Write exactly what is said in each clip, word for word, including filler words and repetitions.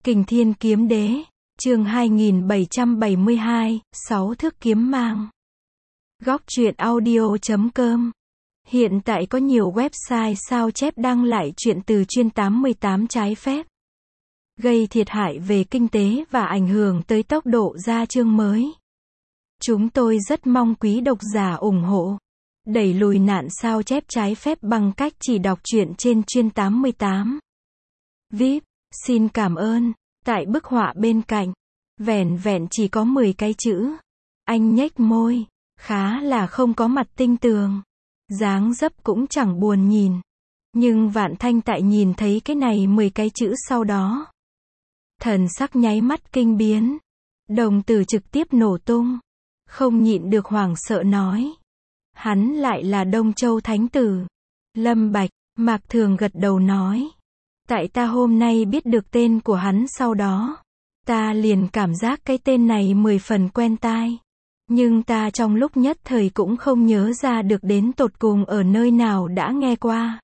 Kình Thiên Kiếm Đế, chương hai nghìn bảy trăm bảy mươi hai, sáu thước kiếm mang. Góc truyện audio chấm com. Hiện tại có nhiều website sao chép đăng lại truyện từ chuyên tám mươi tám trái phép, gây thiệt hại về kinh tế và ảnh hưởng tới tốc độ ra chương mới. Chúng tôi rất mong quý độc giả ủng hộ, đẩy lùi nạn sao chép trái phép bằng cách chỉ đọc truyện trên chuyên tám mươi tám. vê i pê, xin cảm ơn. Tại bức họa bên cạnh, vẻn vẹn chỉ có mười cái chữ. Anh nhếch môi, khá là không có mặt tinh tường. Dáng dấp cũng chẳng buồn nhìn. Nhưng Vạn Thanh tại nhìn thấy cái này mười cái chữ sau đó, thần sắc nháy mắt kinh biến. Đồng tử trực tiếp nổ tung. Không nhịn được hoảng sợ nói. Hắn lại là Đông Châu Thánh Tử. Lâm Bạch, Mạc Thường gật đầu nói. Tại ta hôm nay biết được tên của hắn sau đó, ta liền cảm giác cái tên này mười phần quen tai. Nhưng ta trong lúc nhất thời cũng không nhớ ra được đến tột cùng ở nơi nào đã nghe qua.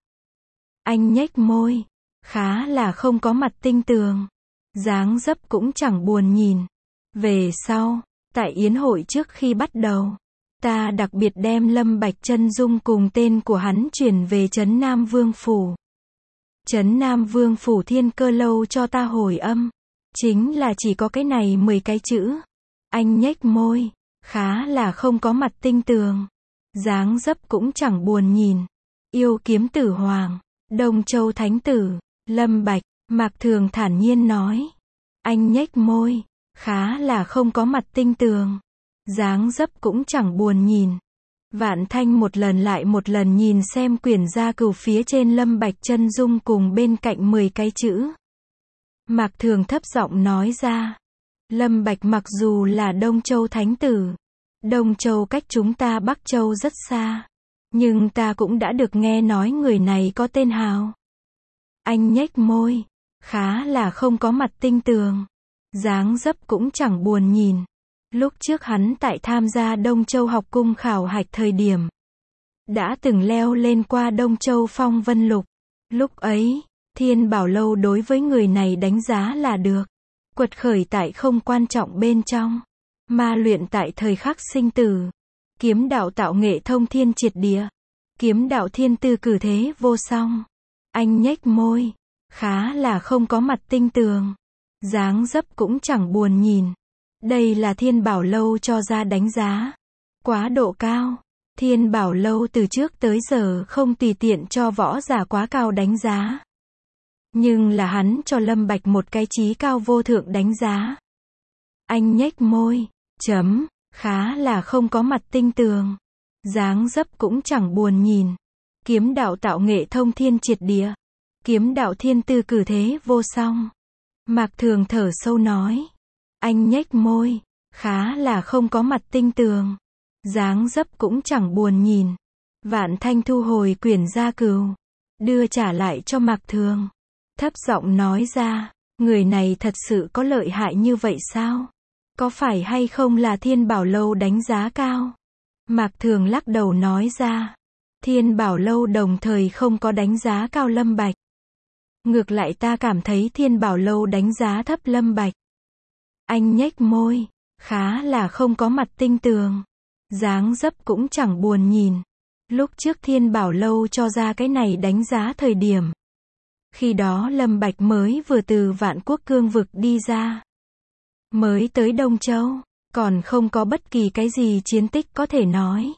Anh nhếch môi, khá là không có mặt tinh tường. Dáng dấp cũng chẳng buồn nhìn. Về sau, tại yến hội trước khi bắt đầu, ta đặc biệt đem Lâm Bạch chân dung cùng tên của hắn chuyển về Trấn Nam Vương Phủ. Trấn Nam Vương Phủ Thiên Cơ Lâu cho ta hồi âm. Chính là chỉ có cái này mười cái chữ. Anh nhếch môi, khá là không có mặt tinh tường. Dáng dấp cũng chẳng buồn nhìn. Yêu kiếm tử hoàng, Đông Châu Thánh Tử, Lâm Bạch, Mạc Thường thản nhiên nói. Anh nhếch môi, khá là không có mặt tinh tường. Dáng dấp cũng chẳng buồn nhìn. Vạn Thanh một lần lại một lần nhìn xem quyển gia cừu phía trên Lâm Bạch chân dung cùng bên cạnh mười cái chữ. Mạc Thường thấp giọng nói ra. Lâm Bạch mặc dù là Đông Châu Thánh Tử, Đông Châu cách chúng ta Bắc Châu rất xa, nhưng ta cũng đã được nghe nói người này có tên hào. Anh nhếch môi, khá là không có mặt tinh tường. Dáng dấp cũng chẳng buồn nhìn. Lúc trước hắn tại tham gia Đông Châu học cung khảo hạch thời điểm, đã từng leo lên qua Đông Châu Phong Vân Lục. Lúc ấy, Thiên Bảo Lâu đối với người này đánh giá là được. Quật khởi tại không quan trọng bên trong, ma luyện tại thời khắc sinh tử. Kiếm đạo tạo nghệ thông thiên triệt địa. Kiếm đạo thiên tư cử thế vô song. Anh nhếch môi, khá là không có mặt tinh tường. Dáng dấp cũng chẳng buồn nhìn. Đây là Thiên Bảo Lâu cho ra đánh giá. Quá độ cao. Thiên Bảo Lâu từ trước tới giờ không tùy tiện cho võ giả quá cao đánh giá. Nhưng là hắn cho Lâm Bạch một cái chí cao vô thượng đánh giá. Anh nhếch môi, chấm, khá là không có mặt tinh tường. Dáng dấp cũng chẳng buồn nhìn. Kiếm đạo tạo nghệ thông thiên triệt địa. Kiếm đạo thiên tư cử thế vô song. Mạc Thường thở sâu nói. Anh nhếch môi, khá là không có mặt tinh tường. Dáng dấp cũng chẳng buồn nhìn. Vạn Thanh thu hồi quyển gia cừu, đưa trả lại cho Mạc Thường. Thấp giọng nói ra, người này thật sự có lợi hại như vậy sao? Có phải hay không là Thiên Bảo Lâu đánh giá cao? Mạc Thường lắc đầu nói ra, Thiên Bảo Lâu đồng thời không có đánh giá cao Lâm Bạch. Ngược lại ta cảm thấy Thiên Bảo Lâu đánh giá thấp Lâm Bạch. Anh nhếch môi, khá là không có mặt tinh tường. Dáng dấp cũng chẳng buồn nhìn. Lúc trước Thiên Bảo Lâu cho ra cái này đánh giá thời điểm, khi đó Lâm Bạch mới vừa từ Vạn Quốc cương vực đi ra, mới tới Đông Châu, còn không có bất kỳ cái gì chiến tích có thể nói.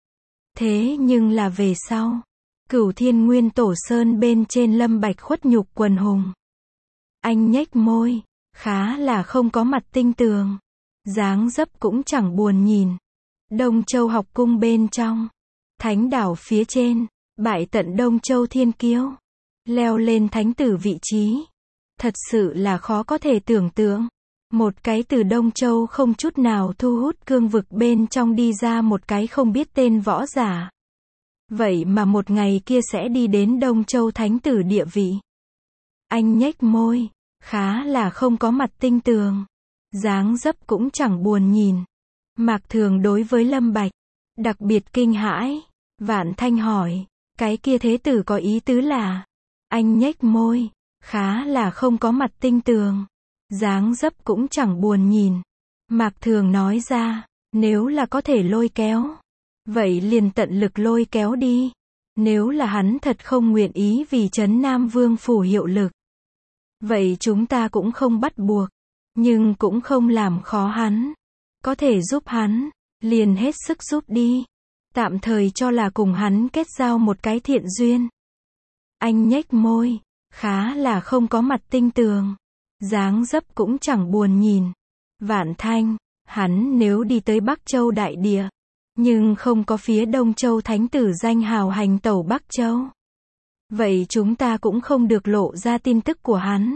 Thế nhưng là về sau, Cửu Thiên Nguyên Tổ Sơn bên trên Lâm Bạch khuất nhục quần hùng. Anh nhếch môi, khá là không có mặt tinh tường. Dáng dấp cũng chẳng buồn nhìn. Đông Châu học cung bên trong, Thánh đảo phía trên, bại tận Đông Châu thiên kiêu, leo lên thánh tử vị trí. Thật sự là khó có thể tưởng tượng. Một cái từ Đông Châu không chút nào thu hút cương vực bên trong đi ra một cái không biết tên võ giả. Vậy mà một ngày kia sẽ đi đến Đông Châu thánh tử địa vị. Anh nhếch môi, khá là không có mặt tinh tường. Dáng dấp cũng chẳng buồn nhìn. Mạc Thường đối với Lâm Bạch đặc biệt kinh hãi. Vạn Thanh hỏi, cái kia thế tử có ý tứ là? Anh nhếch môi, khá là không có mặt tinh tường. dáng dấp cũng chẳng buồn nhìn. Mạc Thường nói ra, nếu là có thể lôi kéo, vậy liền tận lực lôi kéo đi. Nếu là hắn thật không nguyện ý vì Trấn Nam Vương phủ hiệu lực, vậy chúng ta cũng không bắt buộc, nhưng cũng không làm khó hắn. Có thể giúp hắn, liền hết sức giúp đi. Tạm thời cho là cùng hắn kết giao một cái thiện duyên. Anh nhếch môi, khá là không có mặt tinh tường, dáng dấp cũng chẳng buồn nhìn. Vạn Thanh, hắn nếu đi tới Bắc Châu đại địa, nhưng không có phía Đông Châu thánh tử danh hào hành tẩu Bắc Châu, vậy chúng ta cũng không được lộ ra tin tức của hắn.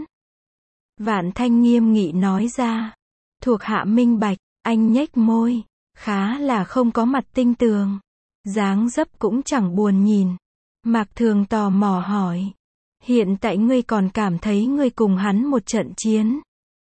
Vạn Thanh nghiêm nghị nói ra. Thuộc hạ minh bạch. Anh nhếch môi, khá là không có mặt tinh tường, dáng dấp cũng chẳng buồn nhìn. Mạc Thường tò mò hỏi, hiện tại ngươi còn cảm thấy ngươi cùng hắn một trận chiến,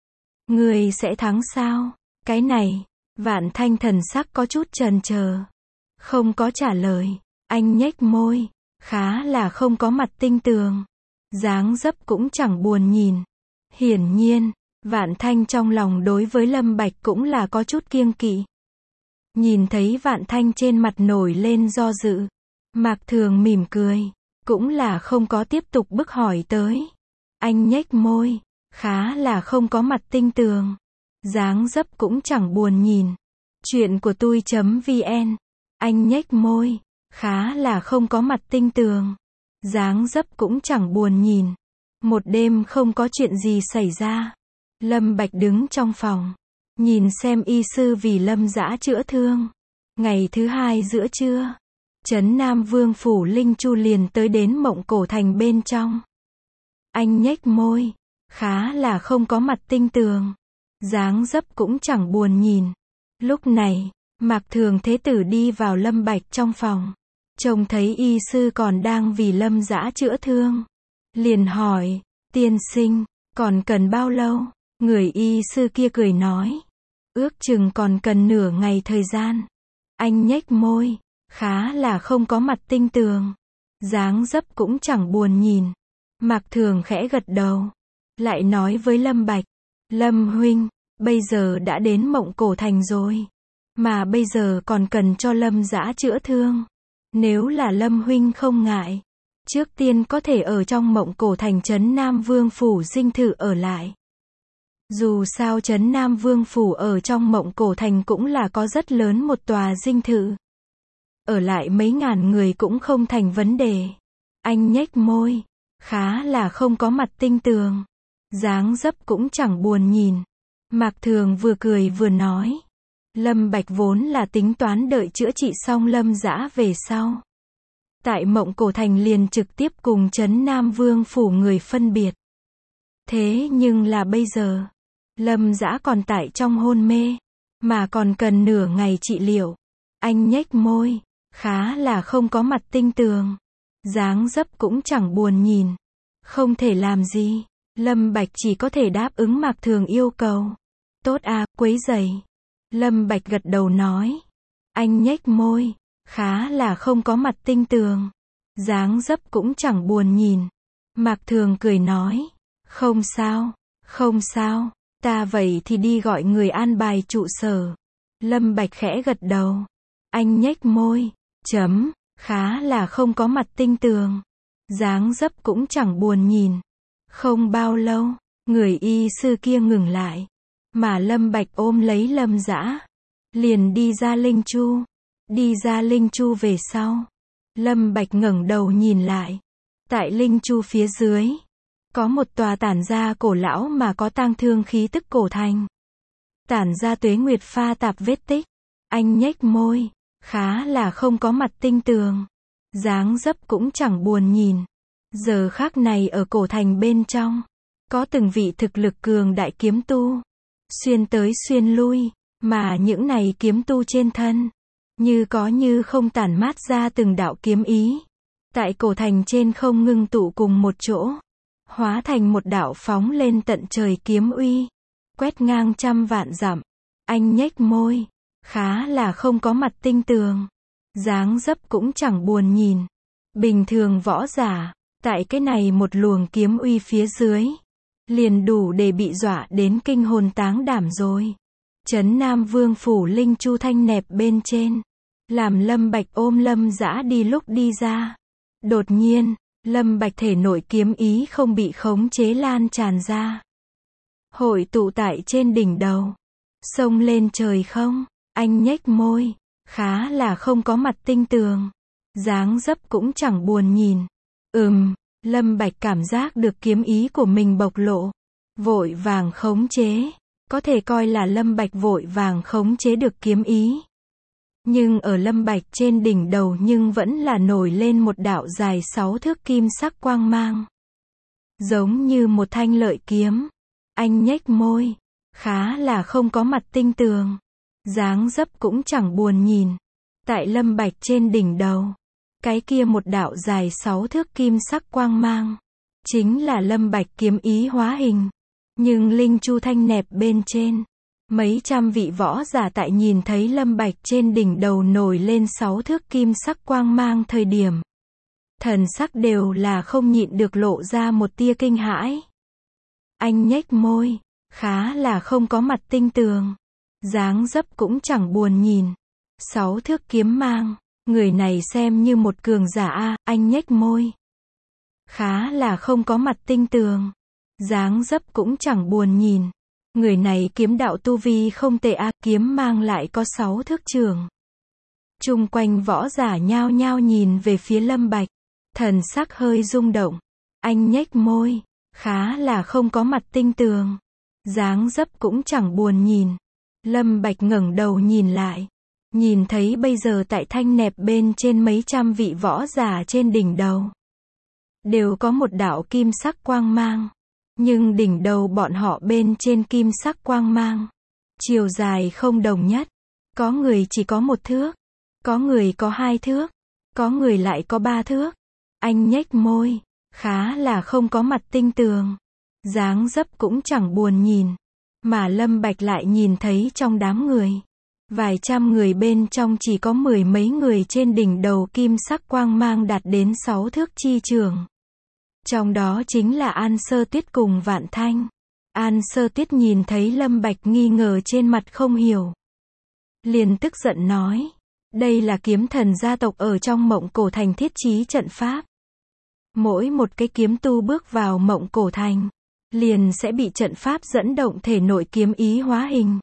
ngươi sẽ thắng sao? Cái này, Vạn Thanh thần sắc có chút chần chờ, không có trả lời. Anh nhếch môi, khá là không có mặt tinh tường, dáng dấp cũng chẳng buồn nhìn. Hiển nhiên, Vạn Thanh trong lòng đối với Lâm Bạch cũng là có chút kiêng kỵ. Nhìn thấy Vạn Thanh trên mặt nổi lên do dự, Mạc Thường mỉm cười, cũng là không có tiếp tục bức hỏi tới. Anh nhếch môi, khá là không có mặt tinh tường, dáng dấp cũng chẳng buồn nhìn. Chuyện của tôi.vn. Anh nhếch môi, khá là không có mặt tinh tường, dáng dấp cũng chẳng buồn nhìn. Một đêm không có chuyện gì xảy ra. Lâm Bạch đứng trong phòng, nhìn xem y sư vì Lâm Dã chữa thương. Ngày thứ hai giữa trưa, Trấn Nam Vương phủ Linh Chu liền tới đến Mộng Cổ Thành bên trong. Anh nhếch môi, khá là không có mặt tinh tường, dáng dấp cũng chẳng buồn nhìn. Lúc này, Mạc Thường Thế Tử đi vào Lâm Bạch trong phòng, trông thấy y sư còn đang vì Lâm Dã chữa thương, liền hỏi, tiên sinh, còn cần bao lâu? Người y sư kia cười nói, ước chừng còn cần nửa ngày thời gian. Anh nhếch môi, khá là không có mặt tinh tường, dáng dấp cũng chẳng buồn nhìn. Mạc Thường khẽ gật đầu, lại nói với Lâm Bạch, Lâm huynh, bây giờ đã đến Mộng Cổ Thành rồi, mà bây giờ còn cần cho Lâm Dã chữa thương. Nếu là Lâm huynh không ngại, trước tiên có thể ở trong Mộng Cổ Thành Trấn Nam Vương phủ dinh thự ở lại. Dù sao Trấn Nam Vương phủ ở trong Mộng Cổ Thành cũng là có rất lớn một tòa dinh thự, ở lại mấy ngàn người cũng không thành vấn đề. Anh nhếch môi, khá là không có mặt tinh tường, dáng dấp cũng chẳng buồn nhìn. Mạc Thường vừa cười vừa nói, Lâm Bạch vốn là tính toán đợi chữa trị xong Lâm Dã về sau, tại Mộng Cổ Thành liền trực tiếp cùng Trấn Nam Vương phủ người phân biệt. Thế nhưng là bây giờ, Lâm Dã còn tại trong hôn mê, mà còn cần nửa ngày trị liệu. Anh nhếch môi, khá là không có mặt tinh tường, dáng dấp cũng chẳng buồn nhìn. Không thể làm gì, Lâm Bạch chỉ có thể đáp ứng Mạc Thường yêu cầu. Tốt à, quấy rầy. Lâm Bạch gật đầu nói. Anh nhếch môi, khá là không có mặt tinh tường, dáng dấp cũng chẳng buồn nhìn. Mạc Thường cười nói, không sao, không sao, ta vậy thì đi gọi người an bài trụ sở. Lâm Bạch khẽ gật đầu. Anh nhếch môi, chấm, khá là không có mặt tinh tường, dáng dấp cũng chẳng buồn nhìn. Không bao lâu, người y sư kia ngừng lại, mà Lâm Bạch ôm lấy Lâm Dã, liền đi ra Linh Chu. Đi ra Linh Chu về sau, Lâm Bạch ngẩng đầu nhìn lại. Tại Linh Chu phía dưới, có một tòa tản ra cổ lão mà có tang thương khí tức cổ thành. Tản ra tuế nguyệt pha tạp vết tích. Anh nhếch môi, khá là không có mặt tinh tường, dáng dấp cũng chẳng buồn nhìn. Giờ khắc này ở cổ thành bên trong, có từng vị thực lực cường đại kiếm tu, xuyên tới xuyên lui, mà những này kiếm tu trên thân, như có như không tản mát ra từng đạo kiếm ý. Tại cổ thành trên không ngưng tụ cùng một chỗ, hóa thành một đạo phóng lên tận trời kiếm uy, quét ngang trăm vạn dặm. Anh nhếch môi, khá là không có mặt tinh tường, dáng dấp cũng chẳng buồn nhìn. Bình thường võ giả, tại cái này một luồng kiếm uy phía dưới, liền đủ để bị dọa đến kinh hồn táng đảm rồi. Trấn Nam Vương phủ Linh Chu Thanh nẹp bên trên, làm Lâm Bạch ôm Lâm Dã đi lúc đi ra. Đột nhiên, Lâm Bạch thể nội kiếm ý không bị khống chế lan tràn ra. Hội tụ tại trên đỉnh đầu. Xông lên trời không? Anh nhếch môi. Khá là không có mặt tinh tường. Dáng dấp cũng chẳng buồn nhìn. Ừm, Lâm Bạch cảm giác được kiếm ý của mình bộc lộ. Vội vàng khống chế. Có thể coi là Lâm Bạch vội vàng khống chế được kiếm ý. Nhưng ở Lâm Bạch trên đỉnh đầu nhưng vẫn là nổi lên một đạo dài sáu thước kim sắc quang mang. Giống như một thanh lợi kiếm. Anh nhếch môi. Khá là không có mặt tinh tường. Dáng dấp cũng chẳng buồn nhìn. Tại Lâm Bạch trên đỉnh đầu. Cái kia một đạo dài sáu thước kim sắc quang mang. Chính là Lâm Bạch kiếm ý hóa hình. Nhưng Linh Chu Thanh nẹp bên trên. Mấy trăm vị võ giả tại nhìn thấy Lâm Bạch trên đỉnh đầu nổi lên sáu thước kim sắc quang mang thời điểm. Thần sắc đều là không nhịn được lộ ra một tia kinh hãi. Anh nhếch môi. Khá là không có mặt tinh tường. Dáng dấp cũng chẳng buồn nhìn. Sáu thước kiếm mang. Người này xem như một cường giả a, anh nhếch môi. Khá là không có mặt tinh tường. Dáng dấp cũng chẳng buồn nhìn. Người này kiếm đạo tu vi không tệ a, kiếm mang lại có sáu thước trường. Chung quanh võ giả nhao nhao nhìn về phía Lâm Bạch. Thần sắc hơi rung động. Anh nhếch môi. Khá là không có mặt tinh tường. Dáng dấp cũng chẳng buồn nhìn. Lâm Bạch ngẩng đầu nhìn lại. Nhìn thấy bây giờ tại thanh nẹp bên trên mấy trăm vị võ giả trên đỉnh đầu. Đều có một đạo kim sắc quang mang. Nhưng đỉnh đầu bọn họ bên trên kim sắc quang mang. Chiều dài không đồng nhất. Có người chỉ có một thước. Có người có hai thước. Có người lại có ba thước. Anh nhếch môi. Khá là không có mặt tinh tường. Dáng dấp cũng chẳng buồn nhìn. Mà Lâm Bạch lại nhìn thấy trong đám người. Vài trăm người bên trong chỉ có mười mấy người trên đỉnh đầu kim sắc quang mang đạt đến sáu thước chi trường. Trong đó chính là An Sơ Tuyết cùng Vạn Thanh. An Sơ Tuyết nhìn thấy Lâm Bạch nghi ngờ trên mặt không hiểu. Liền tức giận nói. Đây là kiếm thần gia tộc ở trong Mộng Cổ Thành thiết trí trận pháp. Mỗi một cái kiếm tu bước vào Mộng Cổ Thành. Liền sẽ bị trận pháp dẫn động thể nội kiếm ý hóa hình.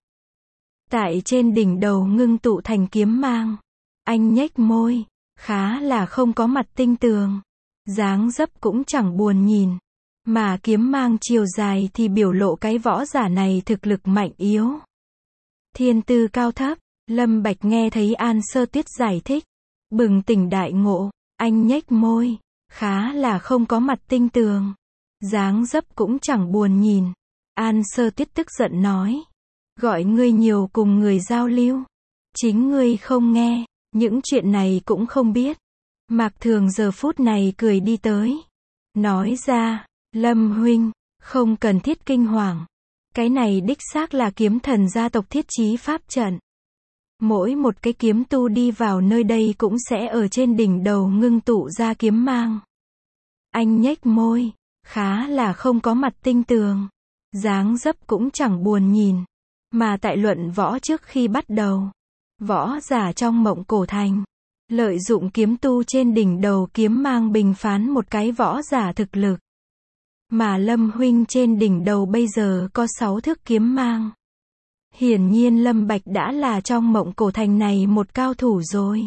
Tại trên đỉnh đầu ngưng tụ thành kiếm mang. Anh nhếch môi. Khá là không có mặt tinh tường. Dáng dấp cũng chẳng buồn nhìn. Mà kiếm mang chiều dài thì biểu lộ cái võ giả này thực lực mạnh yếu. Thiên tư cao thấp. Lâm Bạch nghe thấy An Sơ Tuyết giải thích. Bừng tỉnh đại ngộ. Anh nhếch môi. Khá là không có mặt tinh tường. Dáng dấp cũng chẳng buồn nhìn. An Sơ Tuyết tức giận nói. Gọi ngươi nhiều cùng người giao lưu. Chính ngươi không nghe. Những chuyện này cũng không biết. Mạc Thường giờ phút này cười đi tới. Nói ra. Lâm huynh. Không cần thiết kinh hoàng. Cái này đích xác là kiếm thần gia tộc thiết trí pháp trận. Mỗi một cái kiếm tu đi vào nơi đây cũng sẽ ở trên đỉnh đầu ngưng tụ ra kiếm mang. Anh nhếch môi. Khá là không có mặt tinh tường. Dáng dấp cũng chẳng buồn nhìn. Mà tại luận võ trước khi bắt đầu. Võ giả trong Mộng Cổ Thành. Lợi dụng kiếm tu trên đỉnh đầu kiếm mang bình phán một cái võ giả thực lực. Mà Lâm huynh trên đỉnh đầu bây giờ có sáu thước kiếm mang. Hiển nhiên Lâm Bạch đã là trong Mộng Cổ Thành này một cao thủ rồi.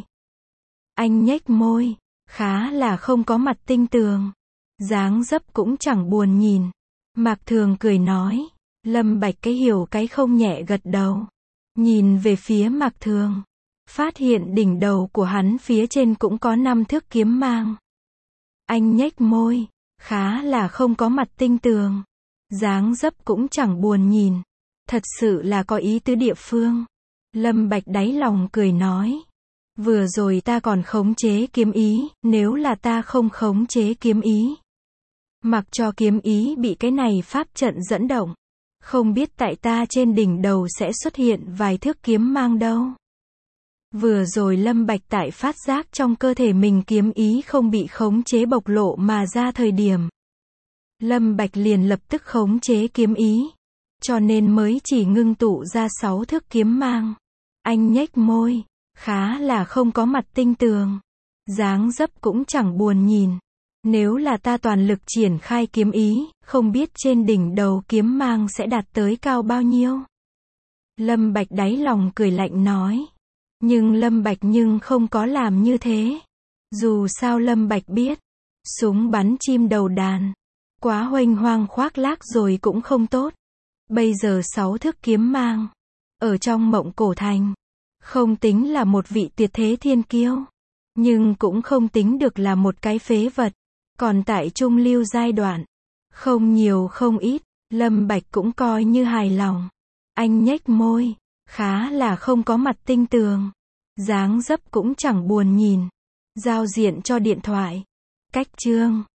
Anh nhếch môi. Khá là không có mặt tinh tường. Dáng dấp cũng chẳng buồn nhìn. Mạc Thường cười nói. Lâm Bạch cái hiểu cái không nhẹ gật đầu. Nhìn về phía Mạc Thường. Phát hiện đỉnh đầu của hắn phía trên cũng có năm thước kiếm mang. Anh nhếch môi. Khá là không có mặt tinh tường. Dáng dấp cũng chẳng buồn nhìn. Thật sự là có ý tứ địa phương. Lâm Bạch đáy lòng cười nói. Vừa rồi ta còn khống chế kiếm ý. Nếu là ta không khống chế kiếm ý. Mặc cho kiếm ý bị cái này pháp trận dẫn động. Không biết tại ta trên đỉnh đầu sẽ xuất hiện vài thước kiếm mang đâu. Vừa rồi Lâm Bạch tại phát giác trong cơ thể mình kiếm ý không bị khống chế bộc lộ mà ra thời điểm. Lâm Bạch liền lập tức khống chế kiếm ý, cho nên mới chỉ ngưng tụ ra sáu thước kiếm mang. Anh nhếch môi, khá là không có mặt tinh tường, dáng dấp cũng chẳng buồn nhìn. Nếu là ta toàn lực triển khai kiếm ý, không biết trên đỉnh đầu kiếm mang sẽ đạt tới cao bao nhiêu. Lâm Bạch đáy lòng cười lạnh nói. Nhưng Lâm Bạch nhưng không có làm như thế. Dù sao Lâm Bạch biết, súng bắn chim đầu đàn, quá huênh hoang khoác lác rồi cũng không tốt. Bây giờ sáu thước kiếm mang, ở trong Mộng Cổ Thành, không tính là một vị tuyệt thế thiên kiêu, nhưng cũng không tính được là một cái phế vật. Còn tại trung lưu giai đoạn, không nhiều không ít, Lâm Bạch cũng coi như hài lòng. Anh nhếch môi, khá là không có mặt tinh tường, dáng dấp cũng chẳng buồn nhìn. Giao diện cho điện thoại. Cách chương